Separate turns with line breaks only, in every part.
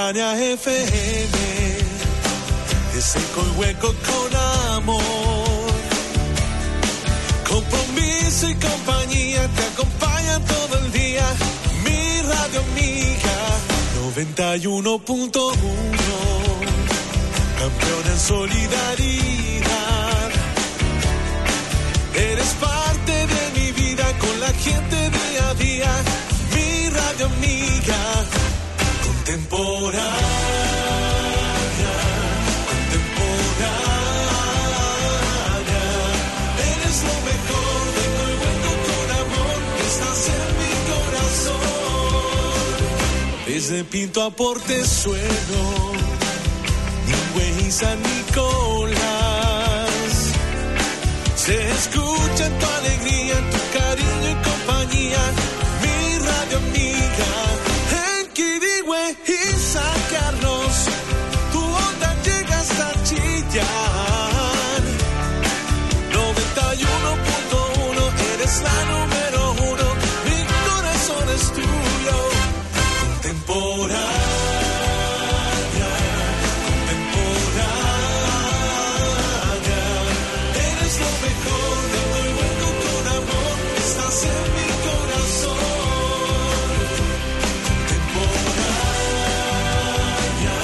Contemporánea FM, es eco y hueco con amor, compromiso y compañía, te acompaña todo el día. Mi radio amiga 91.1, campeona en solidaridad. Eres parte de mi vida, con la gente día a día. Mi radio amiga contemporánea, contemporánea. Eres lo mejor de hoy, bueno, con amor, estás en mi corazón. Desde Pinto a Portezuelo, Ningüe y San Nicolás, se escucha en tu alegría, en tu cariño y compañía. Mi radio amiga en Quirihue y San Carlos, tu onda llega hasta Chillán. 91.1, eres la número uno, mi corazón es tuyo. Contemporánea, contemporánea, eres lo mejor de muy bueno con amor, estás en mi corazón. Contemporánea,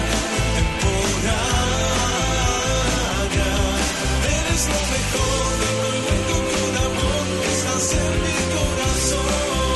contemporánea, eres lo mejor de muy bueno con amor, estás en mi corazón.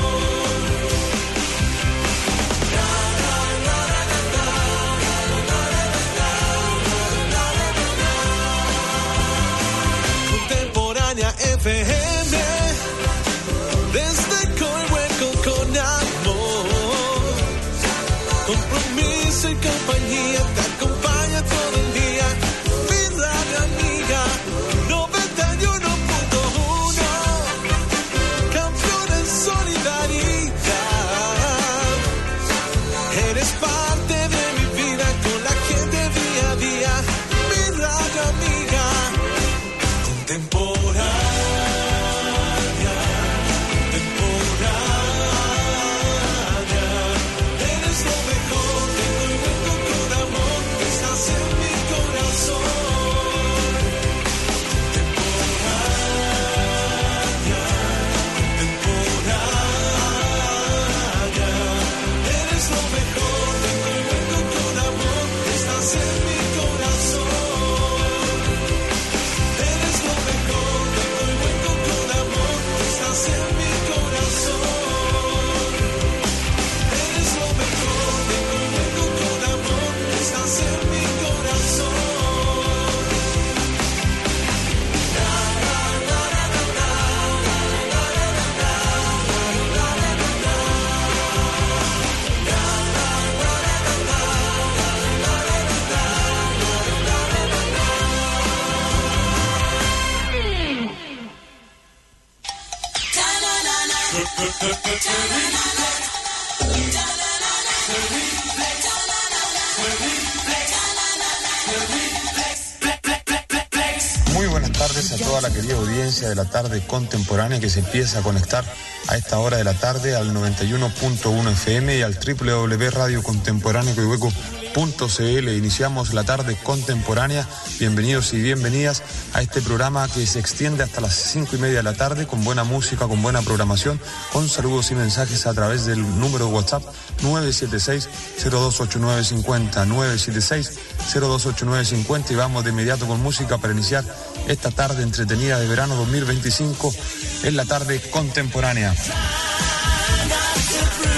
Contemporánea FM, desde Coihueco con amor, compromiso y compañía, te acompaña todo el día. Mi radio amiga 91.1, campeona en solidaridad. Eres parte de mi vida, con la gente día a día. Mi radio amiga contemporánea, contemporánea, eres lo mejor de muy bueno con amor, estás en mi corazón. Contemporánea, contemporánea, eres lo mejor de muy bueno con amor, estás en mi corazón. Eres lo mejor de muy bueno con amor, estás en mi corazón. Eres lo mejor de muy bueno con amor, estás en mi corazón.
Muy buenas tardes a toda la querida audiencia de la tarde contemporánea que se empieza a conectar a esta hora de la tarde al 91.1 FM y al www.radiocontemporaneocoihueco.cl. Iniciamos la tarde contemporánea. Bienvenidos y bienvenidas a este programa que se extiende hasta las 5:30 de la tarde, con buena música, con buena programación, con saludos y mensajes a través del número de WhatsApp 976-028950, 976-028950, y vamos de inmediato con música para iniciar esta tarde entretenida de verano 2025 en la tarde contemporánea.